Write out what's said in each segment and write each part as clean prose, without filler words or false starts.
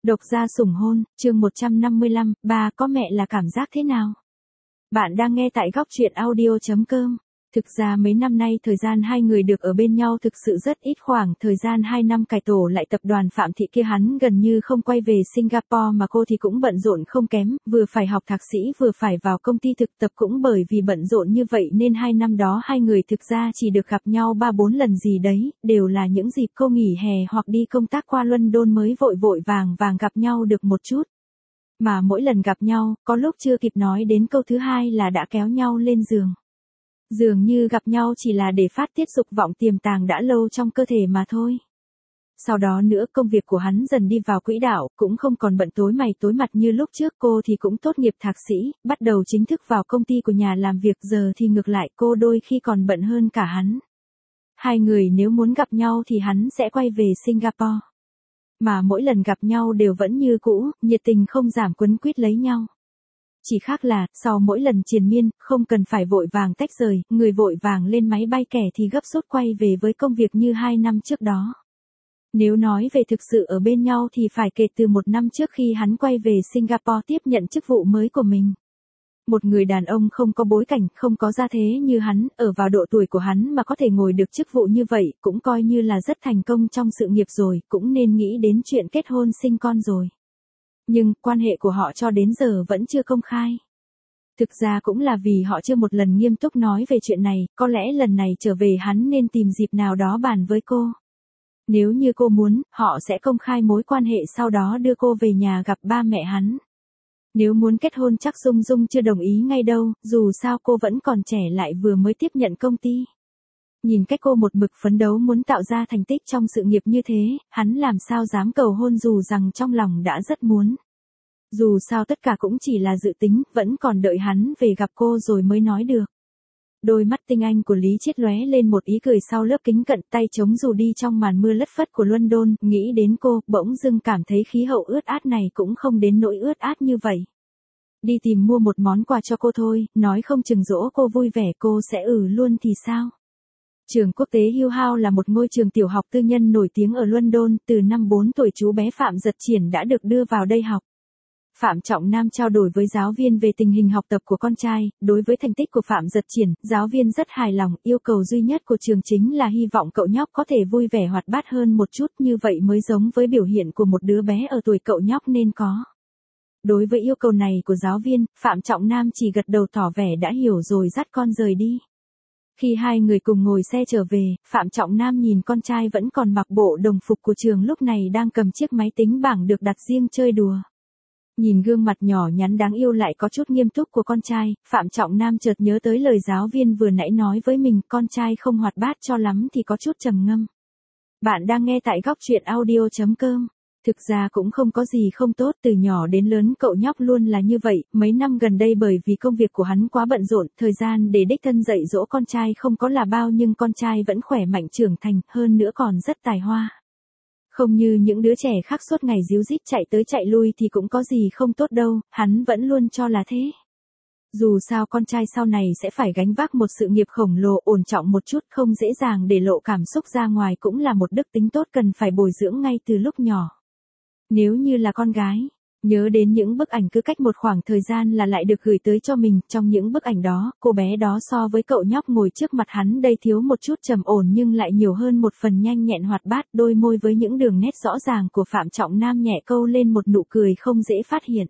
Độc gia sủng hôn, chương 155, ba có mẹ là cảm giác thế nào? Bạn đang nghe tại góc truyện audio.com. Thực ra mấy năm nay thời gian hai người được ở bên nhau thực sự rất ít, khoảng thời gian 2 năm cải tổ lại tập đoàn Phạm Thị kia hắn gần như không quay về Singapore, mà cô thì cũng bận rộn không kém, vừa phải học thạc sĩ vừa phải vào công ty thực tập. Cũng bởi vì bận rộn như vậy nên 2 năm đó hai người thực ra chỉ được gặp nhau 3-4 lần gì đấy, đều là những dịp cô nghỉ hè hoặc đi công tác qua London mới vội vội vàng vàng gặp nhau được một chút. Mà mỗi lần gặp nhau, có lúc chưa kịp nói đến câu thứ hai là đã kéo nhau lên giường. Dường như gặp nhau chỉ là để phát tiết dục vọng tiềm tàng đã lâu trong cơ thể mà thôi. Sau đó nữa công việc của hắn dần đi vào quỹ đạo, cũng không còn bận tối mày tối mặt như lúc trước. Cô thì cũng tốt nghiệp thạc sĩ, bắt đầu chính thức vào công ty của nhà làm việc. Giờ thì ngược lại, cô đôi khi còn bận hơn cả hắn. Hai người nếu muốn gặp nhau thì hắn sẽ quay về Singapore. Mà mỗi lần gặp nhau đều vẫn như cũ, nhiệt tình không giảm, quấn quýt lấy nhau. Chỉ khác là, sau mỗi lần triền miên, không cần phải vội vàng tách rời, người vội vàng lên máy bay, kẻ thì gấp rút quay về với công việc như 2 năm trước đó. Nếu nói về thực sự ở bên nhau thì phải kể từ 1 năm trước khi hắn quay về Singapore tiếp nhận chức vụ mới của mình. Một người đàn ông không có bối cảnh, không có gia thế như hắn, ở vào độ tuổi của hắn mà có thể ngồi được chức vụ như vậy, cũng coi như là rất thành công trong sự nghiệp rồi, cũng nên nghĩ đến chuyện kết hôn sinh con rồi. Nhưng, quan hệ của họ cho đến giờ vẫn chưa công khai. Thực ra cũng là vì họ chưa một lần nghiêm túc nói về chuyện này, có lẽ lần này trở về hắn nên tìm dịp nào đó bàn với cô. Nếu như cô muốn, họ sẽ công khai mối quan hệ, sau đó đưa cô về nhà gặp ba mẹ hắn. Nếu muốn kết hôn chắc Dung Dung chưa đồng ý ngay đâu, dù sao cô vẫn còn trẻ lại vừa mới tiếp nhận công ty. Nhìn cách cô một mực phấn đấu muốn tạo ra thành tích trong sự nghiệp như thế, hắn làm sao dám cầu hôn dù rằng trong lòng đã rất muốn. Dù sao tất cả cũng chỉ là dự tính, vẫn còn đợi hắn về gặp cô rồi mới nói được. Đôi mắt tinh anh của Lý Chiết lóe lên một ý cười sau lớp kính cận, tay chống dù đi trong màn mưa lất phất của London, nghĩ đến cô, bỗng dưng cảm thấy khí hậu ướt át này cũng không đến nỗi ướt át như vậy. Đi tìm mua một món quà cho cô thôi, nói không chừng dỗ cô vui vẻ cô sẽ luôn thì sao? Trường quốc tế Hill House là một ngôi trường tiểu học tư nhân nổi tiếng ở London, từ năm 4 tuổi chú bé Phạm Giật Triển đã được đưa vào đây học. Phạm Trọng Nam trao đổi với giáo viên về tình hình học tập của con trai, đối với thành tích của Phạm Giật Triển, giáo viên rất hài lòng, yêu cầu duy nhất của trường chính là hy vọng cậu nhóc có thể vui vẻ hoạt bát hơn một chút, như vậy mới giống với biểu hiện của một đứa bé ở tuổi cậu nhóc nên có. Đối với yêu cầu này của giáo viên, Phạm Trọng Nam chỉ gật đầu tỏ vẻ đã hiểu rồi dắt con rời đi. Khi hai người cùng ngồi xe trở về, Phạm Trọng Nam nhìn con trai vẫn còn mặc bộ đồng phục của trường lúc này đang cầm chiếc máy tính bảng được đặt riêng chơi đùa. Nhìn gương mặt nhỏ nhắn đáng yêu lại có chút nghiêm túc của con trai, Phạm Trọng Nam chợt nhớ tới lời giáo viên vừa nãy nói với mình, con trai không hoạt bát cho lắm thì có chút trầm ngâm. Bạn đang nghe tại góc truyện audio.com. Thực ra cũng không có gì không tốt, từ nhỏ đến lớn cậu nhóc luôn là như vậy, mấy năm gần đây bởi vì công việc của hắn quá bận rộn, thời gian để đích thân dạy dỗ con trai không có là bao, nhưng con trai vẫn khỏe mạnh trưởng thành, hơn nữa còn rất tài hoa. Không như những đứa trẻ khác suốt ngày díu dít chạy tới chạy lui thì cũng có gì không tốt đâu, hắn vẫn luôn cho là thế. Dù sao con trai sau này sẽ phải gánh vác một sự nghiệp khổng lồ, ổn trọng một chút, không dễ dàng để lộ cảm xúc ra ngoài, cũng là một đức tính tốt cần phải bồi dưỡng ngay từ lúc nhỏ. Nếu như là con gái, nhớ đến những bức ảnh cứ cách một khoảng thời gian là lại được gửi tới cho mình, trong những bức ảnh đó, cô bé đó so với cậu nhóc ngồi trước mặt hắn đây thiếu một chút trầm ổn nhưng lại nhiều hơn một phần nhanh nhẹn hoạt bát, đôi môi với những đường nét rõ ràng của Phạm Trọng Nam nhẹ câu lên một nụ cười không dễ phát hiện.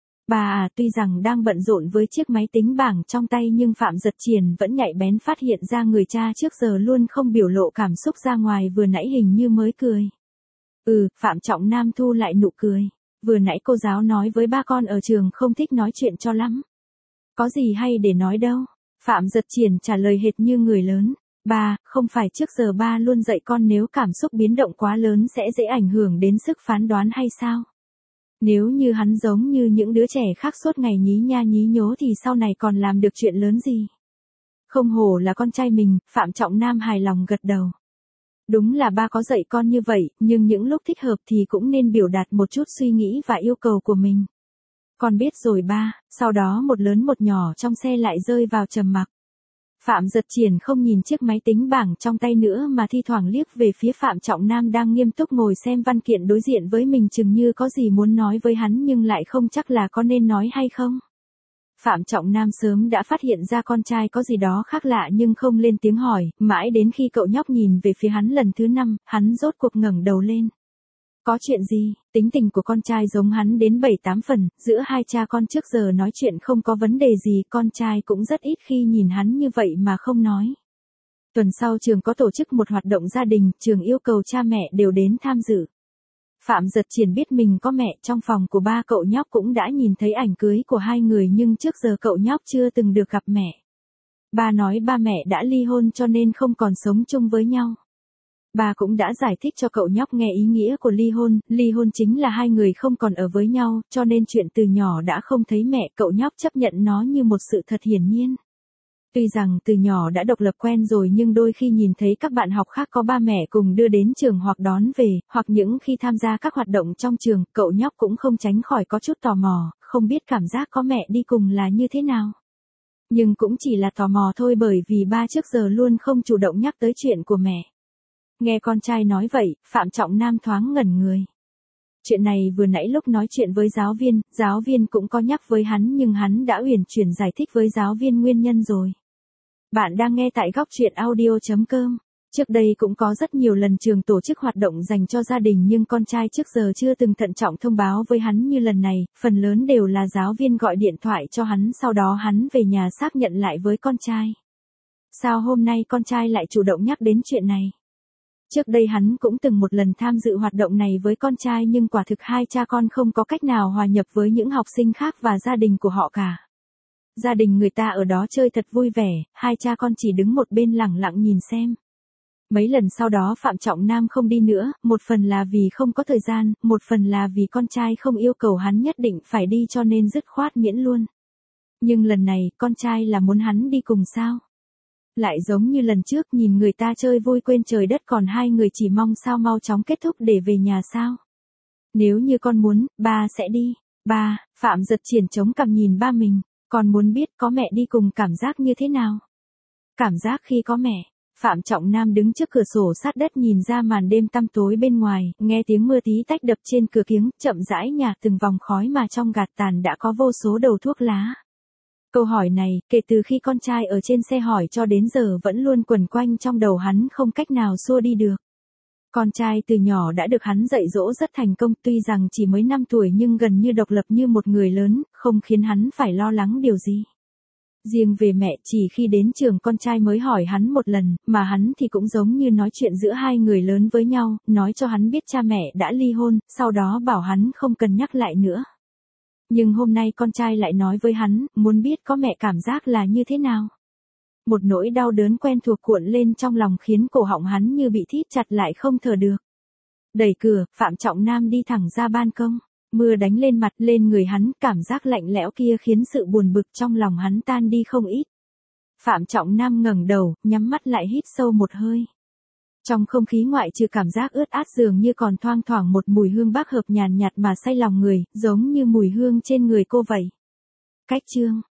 Bà tuy rằng đang bận rộn với chiếc máy tính bảng trong tay nhưng Phạm Giật Triển vẫn nhạy bén phát hiện ra người cha trước giờ luôn không biểu lộ cảm xúc ra ngoài vừa nãy hình như mới cười. Phạm Trọng Nam thu lại nụ cười. Vừa nãy cô giáo nói với ba con ở trường không thích nói chuyện cho lắm. Có gì hay để nói đâu. Phạm Giật Triển trả lời hệt như người lớn. Ba, không phải trước giờ ba luôn dạy con nếu cảm xúc biến động quá lớn sẽ dễ ảnh hưởng đến sức phán đoán hay sao? Nếu như hắn giống như những đứa trẻ khác suốt ngày nhí nha nhí nhố thì sau này còn làm được chuyện lớn gì? Không hổ là con trai mình, Phạm Trọng Nam hài lòng gật đầu. Đúng là ba có dạy con như vậy, nhưng những lúc thích hợp thì cũng nên biểu đạt một chút suy nghĩ và yêu cầu của mình. Con biết rồi ba. Sau đó một lớn một nhỏ trong xe lại rơi vào trầm mặc. Phạm Giật Triển không nhìn chiếc máy tính bảng trong tay nữa mà thi thoảng liếc về phía Phạm Trọng Nam đang nghiêm túc ngồi xem văn kiện đối diện với mình, chừng như có gì muốn nói với hắn nhưng lại không chắc là có nên nói hay không. Phạm Trọng Nam sớm đã phát hiện ra con trai có gì đó khác lạ nhưng không lên tiếng hỏi, mãi đến khi cậu nhóc nhìn về phía hắn lần thứ 5, hắn rốt cuộc ngẩng đầu lên. Có chuyện gì? Tính tình của con trai giống hắn đến 7-8 phần, giữa hai cha con trước giờ nói chuyện không có vấn đề gì, con trai cũng rất ít khi nhìn hắn như vậy mà không nói. Tuần sau trường có tổ chức một hoạt động gia đình, trường yêu cầu cha mẹ đều đến tham dự. Phạm Giật Triển biết mình có mẹ, trong phòng của ba cậu nhóc cũng đã nhìn thấy ảnh cưới của hai người nhưng trước giờ cậu nhóc chưa từng được gặp mẹ. Ba nói ba mẹ đã ly hôn cho nên không còn sống chung với nhau. Ba cũng đã giải thích cho cậu nhóc nghe ý nghĩa của ly hôn chính là hai người không còn ở với nhau, cho nên chuyện từ nhỏ đã không thấy mẹ, cậu nhóc chấp nhận nó như một sự thật hiển nhiên. Tuy rằng từ nhỏ đã độc lập quen rồi nhưng đôi khi nhìn thấy các bạn học khác có ba mẹ cùng đưa đến trường hoặc đón về, hoặc những khi tham gia các hoạt động trong trường, cậu nhóc cũng không tránh khỏi có chút tò mò, không biết cảm giác có mẹ đi cùng là như thế nào. Nhưng cũng chỉ là tò mò thôi, bởi vì ba trước giờ luôn không chủ động nhắc tới chuyện của mẹ. Nghe con trai nói vậy, Phạm Trọng Nam thoáng ngẩn người. Chuyện này vừa nãy lúc nói chuyện với giáo viên cũng có nhắc với hắn nhưng hắn đã uyển chuyển giải thích với giáo viên nguyên nhân rồi. Bạn đang nghe tại góc truyện audio.com. Trước đây cũng có rất nhiều lần trường tổ chức hoạt động dành cho gia đình nhưng con trai trước giờ chưa từng thận trọng thông báo với hắn như lần này, phần lớn đều là giáo viên gọi điện thoại cho hắn, sau đó hắn về nhà xác nhận lại với con trai. Sao hôm nay con trai lại chủ động nhắc đến chuyện này? Trước đây hắn cũng từng một lần tham dự hoạt động này với con trai nhưng quả thực hai cha con không có cách nào hòa nhập với những học sinh khác và gia đình của họ cả. Gia đình người ta ở đó chơi thật vui vẻ, hai cha con chỉ đứng một bên lẳng lặng nhìn xem. Mấy lần sau đó Phạm Trọng Nam không đi nữa, một phần là vì không có thời gian, một phần là vì con trai không yêu cầu hắn nhất định phải đi cho nên dứt khoát miễn luôn. Nhưng lần này, con trai là muốn hắn đi cùng sao? Lại giống như lần trước nhìn người ta chơi vui quên trời đất còn hai người chỉ mong sao mau chóng kết thúc để về nhà sao? Nếu như con muốn, ba sẽ đi. Ba, Phạm Giật Triển chống cằm nhìn ba mình, con muốn biết có mẹ đi cùng cảm giác như thế nào? Cảm giác khi có mẹ. Phạm Trọng Nam đứng trước cửa sổ sát đất nhìn ra màn đêm tăm tối bên ngoài, nghe tiếng mưa tí tách đập trên cửa kiếng, chậm rãi nhả từng vòng khói mà trong gạt tàn đã có vô số đầu thuốc lá. Câu hỏi này, kể từ khi con trai ở trên xe hỏi cho đến giờ vẫn luôn quẩn quanh trong đầu hắn không cách nào xua đi được. Con trai từ nhỏ đã được hắn dạy dỗ rất thành công, tuy rằng chỉ mới 5 tuổi nhưng gần như độc lập như một người lớn, không khiến hắn phải lo lắng điều gì. Riêng về mẹ, chỉ khi đến trường con trai mới hỏi hắn một lần, mà hắn thì cũng giống như nói chuyện giữa hai người lớn với nhau, nói cho hắn biết cha mẹ đã ly hôn, sau đó bảo hắn không cần nhắc lại nữa. Nhưng hôm nay con trai lại nói với hắn, muốn biết có mẹ cảm giác là như thế nào. Một nỗi đau đớn quen thuộc cuộn lên trong lòng khiến cổ họng hắn như bị thít chặt lại không thở được. Đẩy cửa, Phạm Trọng Nam đi thẳng ra ban công. Mưa đánh lên mặt lên người hắn, cảm giác lạnh lẽo kia khiến sự buồn bực trong lòng hắn tan đi không ít. Phạm Trọng Nam ngẩng đầu, nhắm mắt lại hít sâu một hơi. Trong không khí ngoại trừ cảm giác ướt át dường như còn thoang thoảng một mùi hương bác hợp nhàn nhạt mà say lòng người, giống như mùi hương trên người cô vậy. Cách chương